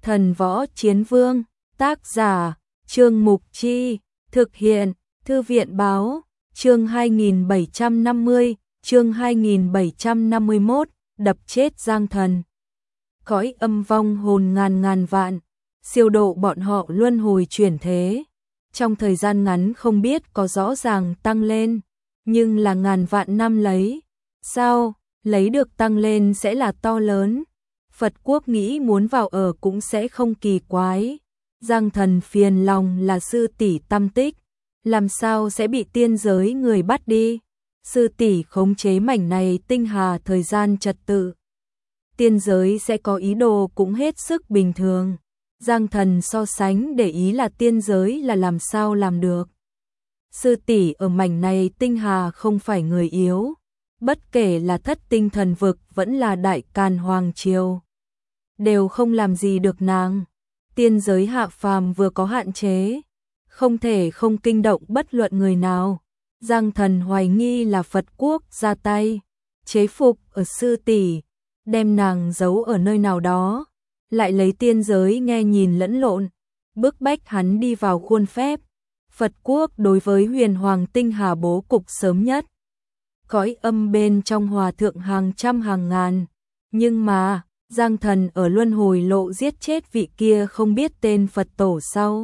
Thần Võ Chiến Vương, tác giả, Trương Mục Chi, thực hiện, Thư viện Báo, chương 2750, chương 2751, đập chết Giang Thần. Cõi âm vong hồn ngàn ngàn vạn, siêu độ bọn họ luân hồi chuyển thế. Trong thời gian ngắn không biết có rõ ràng tăng lên, nhưng là ngàn vạn năm lấy. Sao, lấy được tăng lên sẽ là to lớn. Phật quốc nghĩ muốn vào ở cũng sẽ không kỳ quái. Giang Thần phiền lòng là sư tỷ tâm tích, làm sao sẽ bị tiên giới người bắt đi. Sư tỷ khống chế mảnh này tinh hà thời gian trật tự. Tiên giới sẽ có ý đồ cũng hết sức bình thường. Giang Thần so sánh để ý là tiên giới là làm sao làm được. Sư tỷ ở mảnh này tinh hà không phải người yếu, bất kể là Thất Tinh Thần Vực vẫn là Đại Càn Hoàng Triều, đều không làm gì được nàng. Tiên giới hạ phàm vừa có hạn chế, không thể không kinh động bất luận người nào. Giang Thần hoài nghi là Phật quốc ra tay, chế phục ở sư tỷ, đem nàng giấu ở nơi nào đó, lại lấy tiên giới nghe nhìn lẫn lộn, bức bách hắn đi vào khuôn phép. Phật quốc đối với huyền hoàng tinh hà bố cục sớm nhất. Cõi âm bên trong hòa thượng hàng trăm hàng ngàn, nhưng mà Giang Thần ở luân hồi lộ giết chết vị kia không biết tên Phật tổ sau.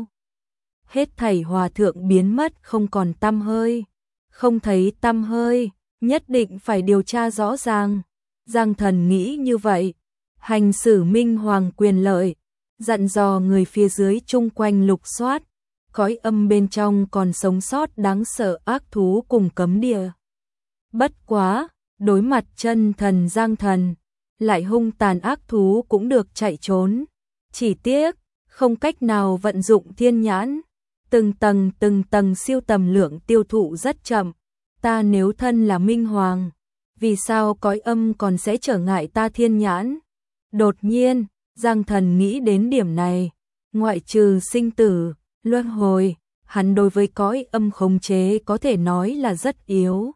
Hết thảy hòa thượng biến mất không còn tăm hơi, không thấy tăm hơi, nhất định phải điều tra rõ ràng. Giang Thần nghĩ như vậy, hành xử minh hoàng quyền lợi, dặn dò người phía dưới chung quanh lục soát. Cõi âm bên trong còn sống sót đáng sợ ác thú cùng cấm địa. Bất quá, đối mặt chân thần Giang Thần, lại hung tàn ác thú cũng được chạy trốn. Chỉ tiếc, không cách nào vận dụng thiên nhãn. Từng tầng siêu tầm lượng tiêu thụ rất chậm. Ta nếu thân là minh hoàng, vì sao cõi âm còn sẽ trở ngại ta thiên nhãn? Đột nhiên, Giang Thần nghĩ đến điểm này. Ngoại trừ sinh tử, luân hồi, hắn đối với cõi âm khống chế có thể nói là rất yếu.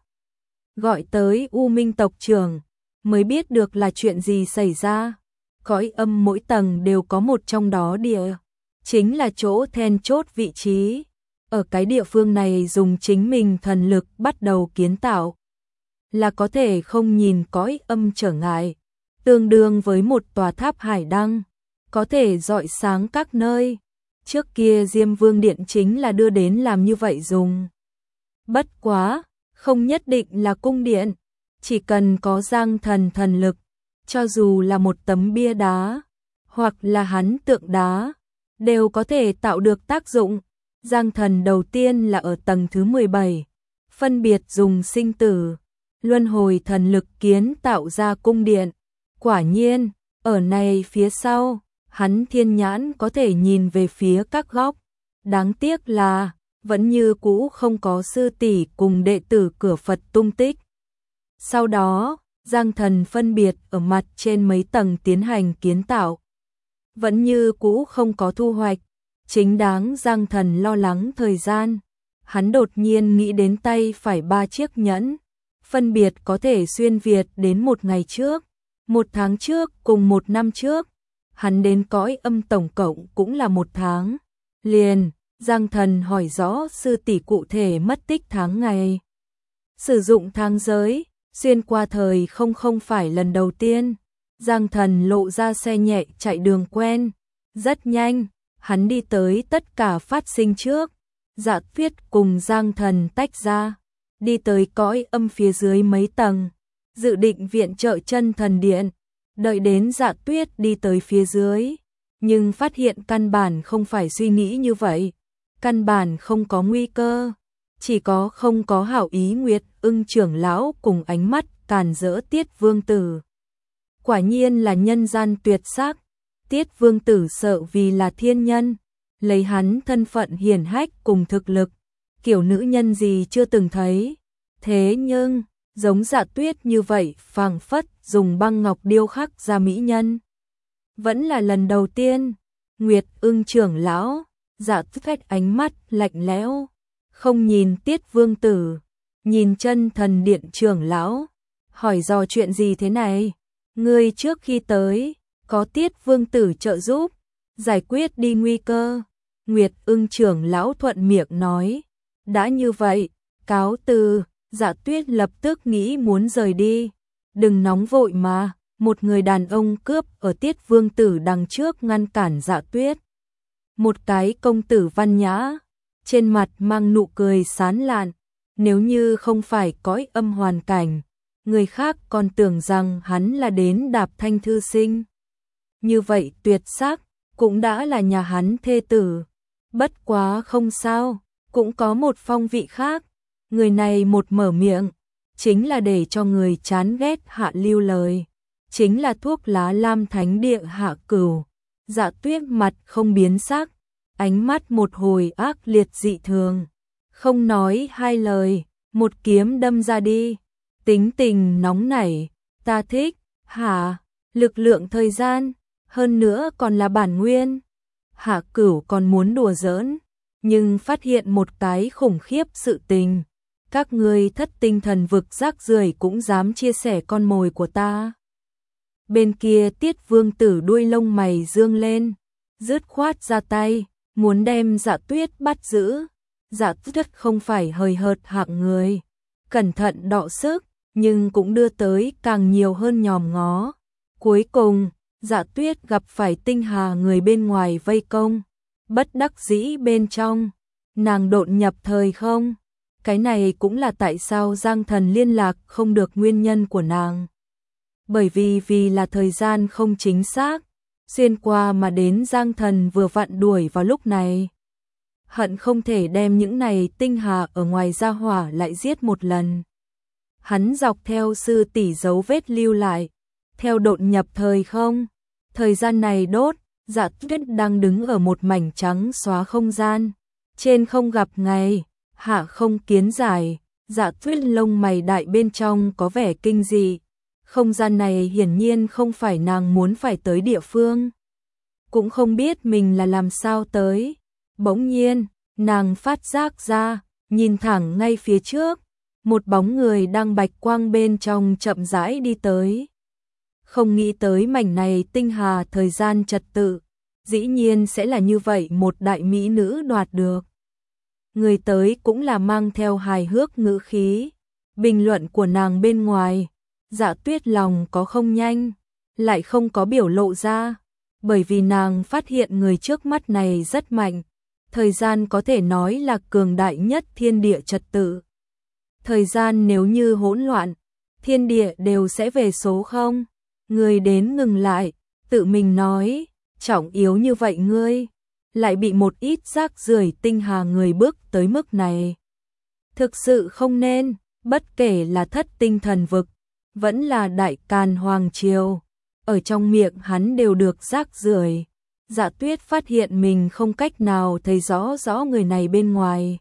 Gọi tới U Minh tộc trưởng, mới biết được là chuyện gì xảy ra. Cõi âm mỗi tầng đều có một trong đó địa, chính là chỗ then chốt vị trí. Ở cái địa phương này dùng chính mình thần lực bắt đầu kiến tạo, là có thể không nhìn cõi âm trở ngại, tương đương với một tòa tháp hải đăng, có thể rọi sáng các nơi. Trước kia Diêm Vương Điện chính là đưa đến làm như vậy dùng. Bất quá, không nhất định là cung điện, chỉ cần có Giang Thần thần lực, cho dù là một tấm bia đá, hoặc là hắn tượng đá, đều có thể tạo được tác dụng. Giang Thần đầu tiên là ở tầng thứ 17, phân biệt dùng sinh tử, luân hồi thần lực kiến tạo ra cung điện. Quả nhiên, ở này phía sau, hắn thiên nhãn có thể nhìn về phía các góc. Đáng tiếc là, vẫn như cũ không có sư tỷ cùng đệ tử cửa Phật tung tích. Sau đó, Giang Thần phân biệt ở mặt trên mấy tầng tiến hành kiến tạo. Vẫn như cũ không có thu hoạch. Chính đáng Giang Thần lo lắng thời gian. Hắn đột nhiên nghĩ đến tay phải 3 chiếc nhẫn. Phân biệt có thể xuyên Việt đến một ngày trước, 1 tháng trước cùng 1 năm trước. Hắn đến cõi âm tổng cộng cũng là 1 tháng. Liền, Giang Thần hỏi rõ sư tỷ cụ thể mất tích tháng ngày. Sử dụng tháng giới, xuyên qua thời không phải lần đầu tiên. Giang Thần lộ ra xe nhẹ chạy đường quen. Rất nhanh, hắn đi tới tất cả phát sinh trước. Dạ Tuyết cùng Giang Thần tách ra, đi tới cõi âm phía dưới mấy tầng, dự định viện trợ chân thần điện. Đợi đến Dạ Tuyết đi tới phía dưới, nhưng phát hiện căn bản không phải suy nghĩ như vậy. Căn bản không có nguy cơ, chỉ có không có hảo ý Nguyệt Ưng trưởng lão cùng ánh mắt càn rỡ Tiết Vương Tử. Quả nhiên là nhân gian tuyệt sắc. Tiết Vương Tử sợ vì là thiên nhân, lấy hắn thân phận hiển hách cùng thực lực, kiểu nữ nhân gì chưa từng thấy. Thế nhưng, giống Dạ Tuyết như vậy phảng phất dùng băng ngọc điêu khắc ra mỹ nhân, vẫn là lần đầu tiên. Nguyệt Ưng trưởng lão, Dạ Tuyết ánh mắt lạnh lẽo, không nhìn Tiết Vương Tử, nhìn chân thần điện trưởng lão, hỏi dò chuyện gì thế này. Ngươi trước khi tới, có Tiết Vương Tử trợ giúp, giải quyết đi nguy cơ. Nguyệt Ưng trưởng lão thuận miệng nói, đã như vậy, cáo từ. Dạ Tuyết lập tức nghĩ muốn rời đi. Đừng nóng vội mà, một người đàn ông cướp ở Tiết Vương Tử đằng trước ngăn cản Dạ Tuyết. Một cái công tử văn nhã, trên mặt mang nụ cười sán lạn, nếu như không phải cõi âm hoàn cảnh, người khác còn tưởng rằng hắn là đến đạp thanh thư sinh. Như vậy tuyệt sắc, cũng đã là nhà hắn thê tử. Bất quá không sao, cũng có một phong vị khác. Người này một mở miệng, chính là để cho người chán ghét hạ lưu lời. Chính là thuốc lá lam thánh địa Hạ Cửu. Dạ Tuyết mặt không biến sắc, ánh mắt một hồi ác liệt dị thường. Không nói hai lời, một kiếm đâm ra đi. Tính tình nóng nảy, ta thích, hả? Lực lượng thời gian, hơn nữa còn là bản nguyên. Hạ Cửu còn muốn đùa giỡn, nhưng phát hiện một cái khủng khiếp sự tình. Các ngươi thất tinh thần vực rác rưởi cũng dám chia sẻ con mồi của ta. Bên kia Tiết Vương Tử đuôi lông mày dương lên, dứt khoát ra tay, muốn đem Dạ Tuyết bắt giữ. Dạ Tuyết không phải hời hợt hạng người, cẩn thận đọ sức, nhưng cũng đưa tới càng nhiều hơn nhòm ngó. Cuối cùng, Dạ Tuyết gặp phải Tinh Hà người bên ngoài vây công, bất đắc dĩ bên trong, nàng độn nhập thời không. Cái này cũng là tại sao Giang Thần liên lạc không được nguyên nhân của nàng. Bởi vì là thời gian không chính xác, xuyên qua mà đến Giang Thần vừa vặn đuổi vào lúc này. Hận không thể đem những này Tinh Hà ở ngoài gia hỏa lại giết một lần. Hắn dọc theo sư tỷ dấu vết lưu lại, theo độn nhập thời không. Thời gian này đốt, Dạ Tuyết đang đứng ở một mảnh trắng xóa không gian. Trên không gặp ngày, hạ không kiến giải, Dạ Tuyết lông mày đại bên trong có vẻ kinh dị. Không gian này hiển nhiên không phải nàng muốn phải tới địa phương. Cũng không biết mình là làm sao tới. Bỗng nhiên, nàng phát giác ra, nhìn thẳng ngay phía trước, một bóng người đang bạch quang bên trong chậm rãi đi tới. Không nghĩ tới mảnh này Tinh Hà thời gian trật tự, dĩ nhiên sẽ là như vậy một đại mỹ nữ đoạt được. Người tới cũng là mang theo hài hước ngữ khí, bình luận của nàng bên ngoài, Dạ Tuyết lòng có không nhanh, lại không có biểu lộ ra, bởi vì nàng phát hiện người trước mắt này rất mạnh, thời gian có thể nói là cường đại nhất thiên địa trật tự. Thời gian nếu như hỗn loạn, thiên địa đều sẽ về số không. Người đến ngừng lại, tự mình nói, trọng yếu như vậy ngươi, lại bị một ít rác rưởi Tinh Hà người bước tới mức này. Thực sự không nên, bất kể là thất tinh thần vực, vẫn là đại càn hoàng triều, ở trong miệng hắn đều được rác rưởi. Dạ Tuyết phát hiện mình không cách nào thấy rõ người này bên ngoài.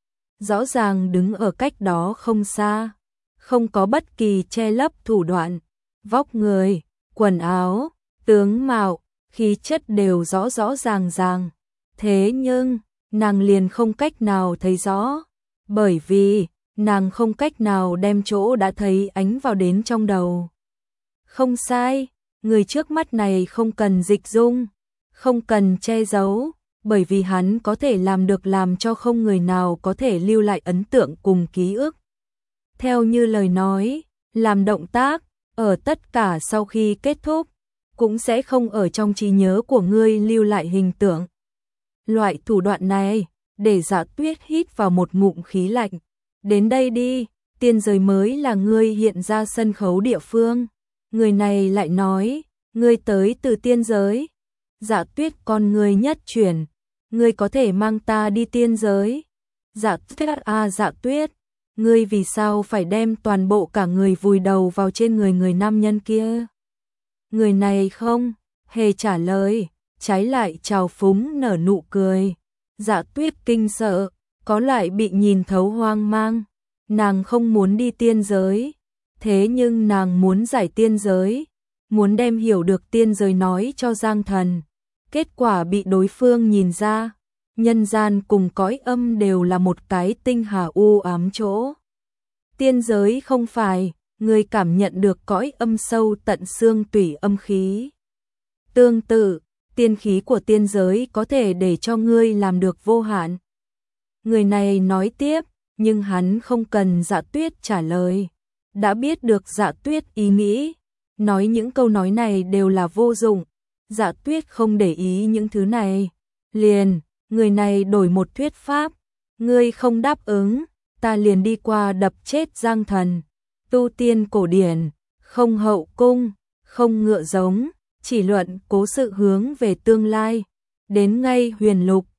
Rõ ràng đứng ở cách đó không xa, không có bất kỳ che lấp thủ đoạn, vóc người, quần áo, tướng mạo, khí chất đều rõ ràng. Thế nhưng, nàng liền không cách nào thấy rõ, bởi vì nàng không cách nào đem chỗ đã thấy ánh vào đến trong đầu. Không sai, người trước mắt này không cần dịch dung, không cần che giấu, bởi vì hắn có thể làm được làm cho không người nào có thể lưu lại ấn tượng cùng ký ức. Theo như lời nói, làm động tác, ở tất cả sau khi kết thúc, cũng sẽ không ở trong trí nhớ của ngươi lưu lại hình tượng. Loại thủ đoạn này, để Dạ Tuyết hít vào một ngụm khí lạnh. Đến đây đi, tiên giới mới là ngươi hiện ra sân khấu địa phương. Người này lại nói, ngươi tới từ tiên giới. Dạ Tuyết con ngươi nhất chuyển, ngươi có thể mang ta đi tiên giới. Dạ Tuyết Dạ Tuyết, ngươi vì sao phải đem toàn bộ cả người vùi đầu vào trên người nam nhân kia? Người này không hề trả lời, trái lại trào phúng nở nụ cười. Dạ Tuyết kinh sợ, có lại bị nhìn thấu hoang mang. Nàng không muốn đi tiên giới, thế nhưng nàng muốn giải tiên giới, muốn đem hiểu được tiên giới nói cho Giang Thần. Kết quả bị đối phương nhìn ra, nhân gian cùng cõi âm đều là một cái tinh hà u ám chỗ. Tiên giới không phải, người cảm nhận được cõi âm sâu tận xương tủy âm khí. Tương tự, tiên khí của tiên giới có thể để cho ngươi làm được vô hạn. Người này nói tiếp, nhưng hắn không cần Dạ Tuyết trả lời. Đã biết được Dạ Tuyết ý nghĩ, nói những câu nói này đều là vô dụng. Dạ Tuyết không để ý những thứ này. Liền, người này đổi một thuyết pháp. Ngươi không đáp ứng, ta liền đi qua đập chết Giang Thần. Tu tiên cổ điển, không hậu cung, không ngựa giống, chỉ luận cố sự hướng về tương lai. Đến ngay huyền lục,